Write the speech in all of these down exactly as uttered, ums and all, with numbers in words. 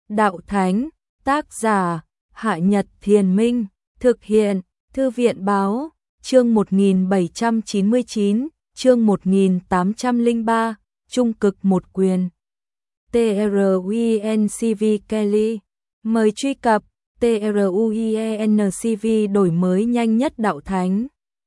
Đạo Thánh, tác giả, Hạ Nhật Thiền Minh, thực hiện, Thư viện Báo, chương một nghìn bảy trăm chín mươi chín, chương một nghìn tám trăm lẻ ba, Trung cực một quyền. TRUENCV Kelly, mời truy cập TRUENCV đổi mới nhanh nhất Đạo Thánh.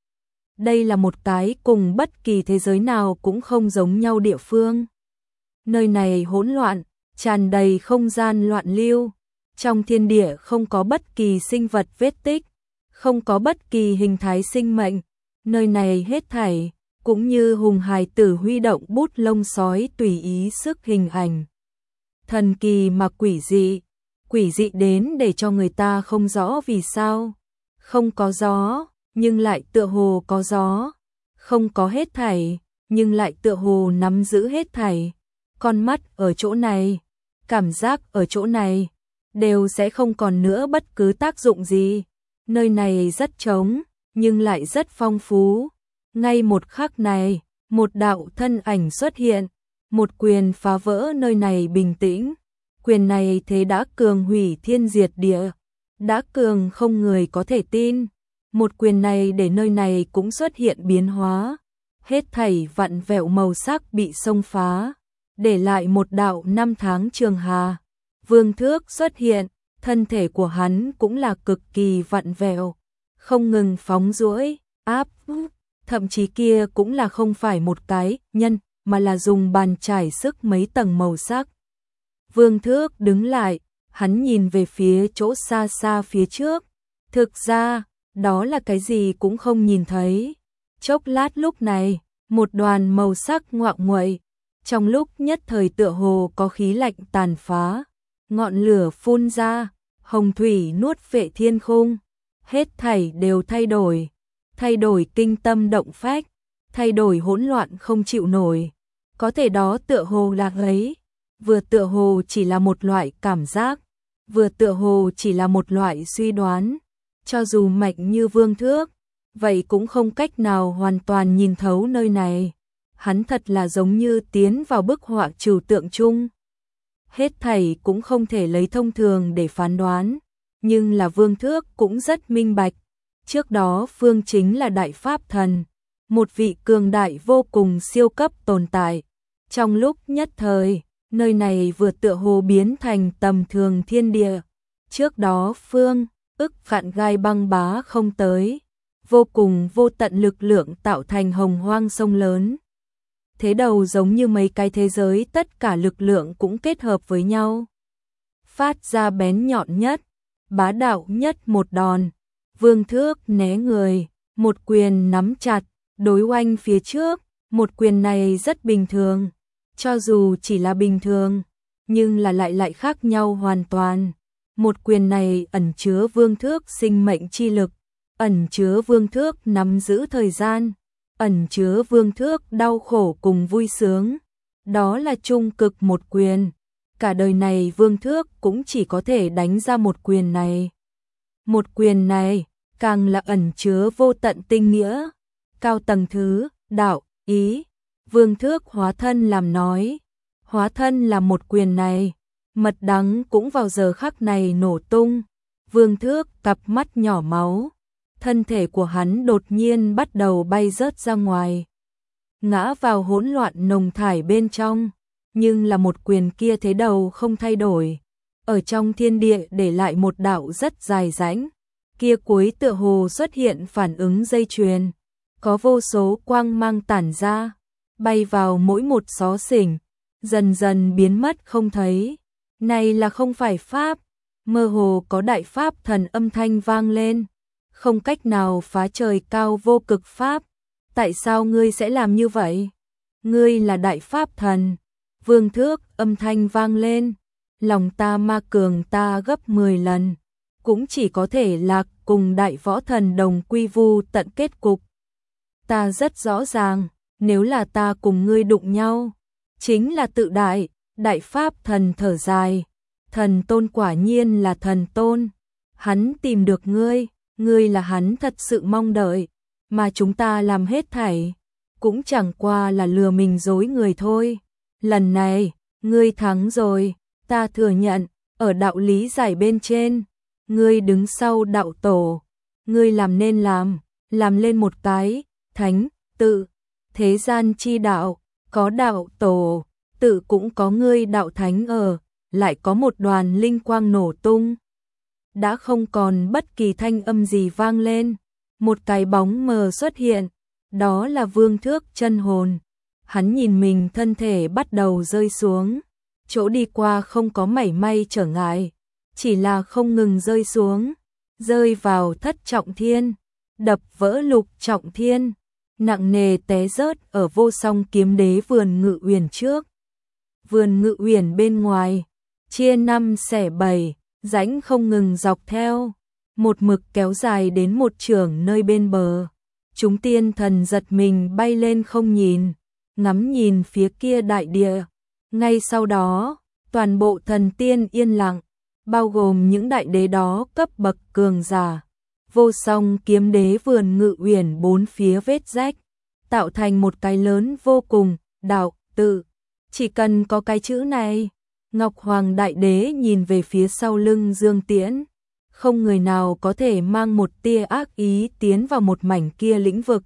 Đây là một cái cùng bất kỳ thế giới nào cũng không giống nhau địa phương. Nơi này hỗn loạn, tràn đầy không gian loạn lưu. Trong thiên địa không có bất kỳ sinh vật vết tích, không có bất kỳ hình thái sinh mệnh. Nơi này hết thảy, cũng như hùng hài tử huy động bút lông sói tùy ý sức hình ảnh. Thần kỳ mà quỷ dị, quỷ dị đến để cho người ta không rõ vì sao. Không có gió, nhưng lại tựa hồ có gió. Không có hết thảy, nhưng lại tựa hồ nắm giữ hết thảy. Con mắt ở chỗ này, cảm giác ở chỗ này, đều sẽ không còn nữa bất cứ tác dụng gì. Nơi này rất trống, nhưng lại rất phong phú. Ngay một khắc này, một đạo thân ảnh xuất hiện, một quyền phá vỡ nơi này bình tĩnh. Quyền này thế đã cường hủy thiên diệt địa, đã cường không người có thể tin. Một quyền này để nơi này cũng xuất hiện biến hóa. Hết thảy vặn vẹo màu sắc bị xông phá, để lại một đạo năm tháng trường hà. Vương Thước xuất hiện, thân thể của hắn cũng là cực kỳ vặn vẹo, không ngừng phóng duỗi, áp, thậm chí kia cũng là không phải một cái nhân, mà là dùng bàn trải sức mấy tầng màu sắc. Vương Thước đứng lại, hắn nhìn về phía chỗ xa xa phía trước. Thực ra, đó là cái gì cũng không nhìn thấy. Chốc lát lúc này, một đoàn màu sắc ngoạng nguậy, trong lúc nhất thời tựa hồ có khí lạnh tàn phá. Ngọn lửa phun ra, hồng thủy nuốt vệ thiên khung, hết thảy đều thay đổi, thay đổi kinh tâm động phách, thay đổi hỗn loạn không chịu nổi. Có thể đó tựa hồ là ấy, vừa tựa hồ chỉ là một loại cảm giác, vừa tựa hồ chỉ là một loại suy đoán. Cho dù mạnh như Vương Thước, vậy cũng không cách nào hoàn toàn nhìn thấu nơi này. Hắn thật là giống như tiến vào bức họa trừu tượng chung. Hết thảy cũng không thể lấy thông thường để phán đoán, nhưng là Vương Thước cũng rất minh bạch. Trước đó Phương chính là đại pháp thần, một vị cường đại vô cùng siêu cấp tồn tại. Trong lúc nhất thời, nơi này vừa tựa hồ biến thành tầm thường thiên địa. Trước đó Phương, ức vạn gai băng bá không tới, vô cùng vô tận lực lượng tạo thành hồng hoang sông lớn. Thế đầu giống như mấy cái thế giới tất cả lực lượng cũng kết hợp với nhau. Phát ra bén nhọn nhất, bá đạo nhất một đòn. Vương Thước né người, một quyền nắm chặt, đối oanh phía trước. Một quyền này rất bình thường, cho dù chỉ là bình thường, nhưng là lại lại khác nhau hoàn toàn. Một quyền này ẩn chứa Vương Thước sinh mệnh chi lực, ẩn chứa Vương Thước nắm giữ thời gian, ẩn chứa Vương Thước đau khổ cùng vui sướng. Đó là trung cực một quyền. Cả đời này Vương Thước cũng chỉ có thể đánh ra một quyền này. Một quyền này càng là ẩn chứa vô tận tinh nghĩa, cao tầng thứ, đạo, ý. Vương Thước hóa thân làm nói, hóa thân là một quyền này. Mật đắng cũng vào giờ khắc này nổ tung. Vương Thước cặp mắt nhỏ máu, thân thể của hắn đột nhiên bắt đầu bay rớt ra ngoài, ngã vào hỗn loạn nồng thải bên trong. Nhưng là một quyền kia thế đầu không thay đổi, ở trong thiên địa để lại một đạo rất dài rãnh. Kia cuối tựa hồ xuất hiện phản ứng dây chuyền, có vô số quang mang tản ra, bay vào mỗi một xó xỉnh, dần dần biến mất không thấy. Này là không phải pháp, mơ hồ có đại pháp thần âm thanh vang lên, không cách nào phá trời cao vô cực pháp. Tại sao ngươi sẽ làm như vậy? Ngươi là đại pháp thần. Vương Thước âm thanh vang lên, lòng ta ma cường ta gấp mười lần, cũng chỉ có thể là cùng đại võ thần đồng quy vu tận kết cục. Ta rất rõ ràng, nếu là ta cùng ngươi đụng nhau, chính là tự đại. Đại pháp thần thở dài, thần tôn quả nhiên là thần tôn. Hắn tìm được ngươi, ngươi là hắn thật sự mong đợi, mà chúng ta làm hết thảy, cũng chẳng qua là lừa mình dối người thôi. Lần này, ngươi thắng rồi, ta thừa nhận, ở đạo lý giải bên trên, ngươi đứng sau đạo tổ, ngươi làm nên làm, làm lên một cái thánh tự, thế gian chi đạo, có đạo tổ, tự cũng có ngươi đạo thánh ở, lại có một đoàn linh quang nổ tung. Đã không còn bất kỳ thanh âm gì vang lên, một cái bóng mờ xuất hiện, đó là Vương Thước chân hồn. Hắn nhìn mình thân thể bắt đầu rơi xuống, chỗ đi qua không có mảy may trở ngại, chỉ là không ngừng rơi xuống, rơi vào thất trọng thiên, đập vỡ lục trọng thiên, nặng nề té rớt ở Vô Song Kiếm Đế vườn Ngự Uyển trước. Vườn Ngự Uyển bên ngoài, chia năm xẻ bảy, rãnh không ngừng dọc theo, một mực kéo dài đến một trượng nơi bên bờ. Chúng tiên thần giật mình bay lên không nhìn, ngắm nhìn phía kia đại địa. Ngay sau đó, toàn bộ thần tiên yên lặng, bao gồm những đại đế đó cấp bậc cường giả. Vô Song Kiếm Đế vườn Ngự Uyển bốn phía vết rách, tạo thành một cái lớn vô cùng, đạo tự. Chỉ cần có cái chữ này, Ngọc Hoàng Đại Đế nhìn về phía sau lưng Dương Tiễn, không người nào có thể mang một tia ác ý tiến vào một mảnh kia lĩnh vực.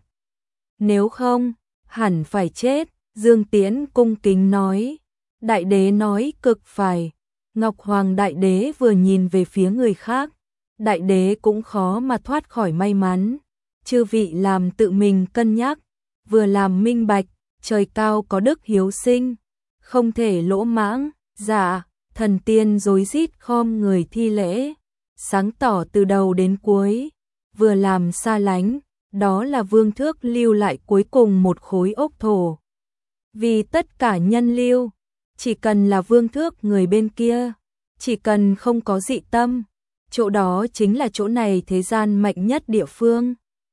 Nếu không, hẳn phải chết, Dương Tiễn cung kính nói. Đại Đế nói cực phải. Ngọc Hoàng Đại Đế vừa nhìn về phía người khác, Đại Đế cũng khó mà thoát khỏi may mắn. Chư vị làm tự mình cân nhắc, vừa làm minh bạch, trời cao có đức hiếu sinh, không thể lỗ mãng. Dạ, thần tiên rối rít khom người thi lễ, sáng tỏ từ đầu đến cuối, vừa làm xa lánh, đó là Vương Thước lưu lại cuối cùng một khối ốc thổ. Vì tất cả nhân lưu, chỉ cần là Vương Thước người bên kia, chỉ cần không có dị tâm, chỗ đó chính là chỗ này thế gian mạnh nhất địa phương.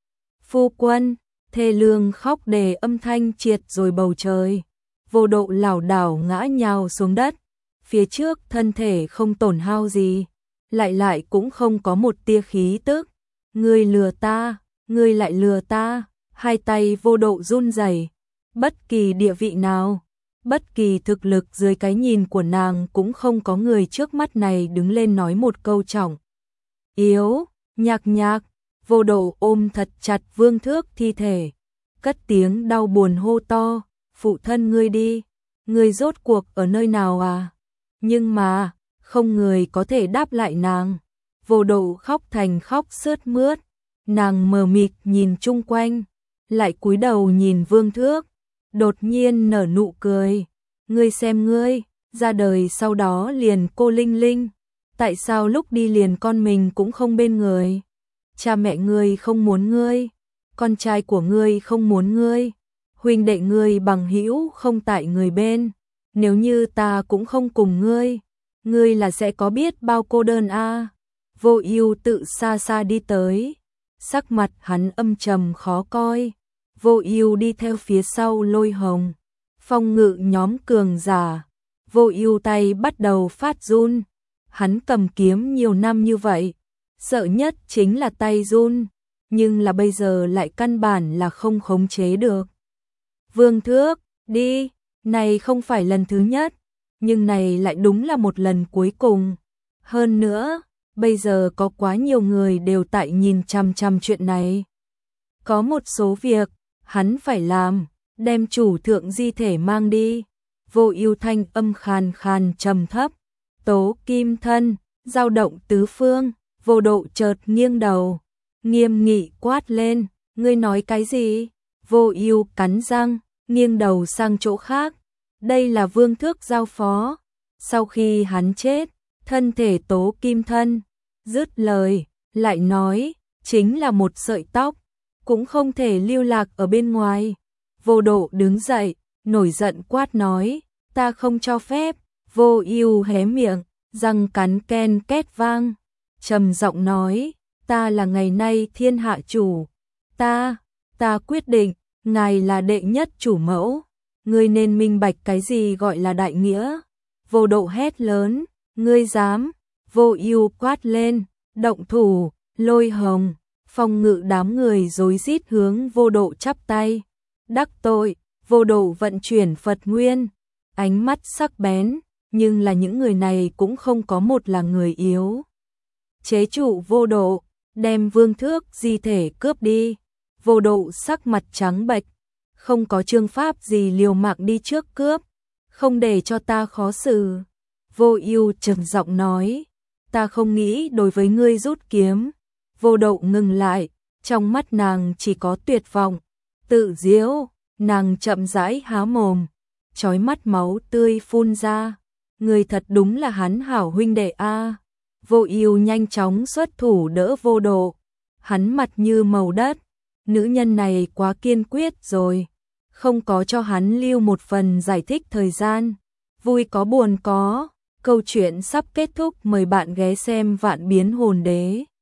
Phu quân, thê lương khóc đề âm thanh triệt rồi bầu trời, Vô Độ lảo đảo ngã nhào xuống đất. Phía trước thân thể không tổn hao gì, lại lại cũng không có một tia khí tức. Ngươi lừa ta, ngươi lại lừa ta. Hai tay Vô Độ run rẩy, bất kỳ địa vị nào, bất kỳ thực lực dưới cái nhìn của nàng cũng không có người trước mắt này đứng lên nói một câu trọng yếu. Nhạc Nhạc, Vô Độ ôm thật chặt Vương Thước thi thể, cất tiếng đau buồn hô to, phụ thân ngươi đi, ngươi rốt cuộc ở nơi nào à? Nhưng mà, không người có thể đáp lại nàng. Vô Độ khóc thành khóc sướt mướt, nàng mờ mịt nhìn chung quanh, lại cúi đầu nhìn Vương Thước, đột nhiên nở nụ cười. Ngươi xem ngươi, ra đời sau đó liền cô Linh Linh, tại sao lúc đi liền con mình cũng không bên người? Cha mẹ ngươi không muốn ngươi, con trai của ngươi không muốn ngươi, huynh đệ ngươi bằng hữu không tại người bên. Nếu như ta cũng không cùng ngươi, ngươi là sẽ có biết bao cô đơn a. À? Vô Ưu tự xa xa đi tới, sắc mặt hắn âm trầm khó coi. Vô Ưu đi theo phía sau Lôi Hồng, Phong Ngự nhóm cường giả. Vô Ưu tay bắt đầu phát run, hắn cầm kiếm nhiều năm như vậy, sợ nhất chính là tay run, nhưng là bây giờ lại căn bản là không khống chế được. Vương Thước, đi. Này không phải lần thứ nhất, nhưng này lại đúng là một lần cuối cùng. Hơn nữa, bây giờ có quá nhiều người đều tại nhìn chằm chằm chuyện này. Có một số việc, hắn phải làm, đem chủ thượng di thể mang đi. Vô Ưu thanh âm khàn khàn trầm thấp, tố kim thân, dao động tứ phương. Vô Độ chợt nghiêng đầu, nghiêm nghị quát lên, ngươi nói cái gì? Vô Ưu cắn răng, nghiêng đầu sang chỗ khác. Đây là Vương Thước giao phó. Sau khi hắn chết, thân thể tố kim thân, dứt lời, lại nói, chính là một sợi tóc, cũng không thể lưu lạc ở bên ngoài. Vô Độ đứng dậy, nổi giận quát nói, ta không cho phép. Vô Ưu hé miệng, răng cắn ken két vang, trầm giọng nói, ta là ngày nay thiên hạ chủ, ta, ta quyết định, ngài là đệ nhất chủ mẫu, ngươi nên minh bạch cái gì gọi là đại nghĩa. Vô Độ hét lớn, ngươi dám? Vô Ưu quát lên, động thủ. Lôi Hồng, Phong Ngự đám người rối rít hướng Vô Độ chắp tay. Đắc tội. Vô Độ vận chuyển Phật Nguyên, ánh mắt sắc bén, nhưng là những người này cũng không có một là người yếu. Chế trụ Vô Độ, đem Vương Thước di thể cướp đi. Vô Độ sắc mặt trắng bệch, không có chương pháp gì liều mạng đi trước cướp, không để cho ta khó xử. Vô Ưu trầm giọng nói, ta không nghĩ đối với ngươi rút kiếm. Vô Độ ngừng lại, trong mắt nàng chỉ có tuyệt vọng, tự giễu, nàng chậm rãi há mồm, chói mắt máu tươi phun ra. Người thật đúng là hắn hảo huynh đệ a. Vô Ưu nhanh chóng xuất thủ đỡ Vô Độ, hắn mặt như màu đất, nữ nhân này quá kiên quyết rồi, không có cho hắn lưu một phần giải thích thời gian. Vui có buồn có, câu chuyện sắp kết thúc, mời bạn ghé xem Vạn Biến Hồn Đế.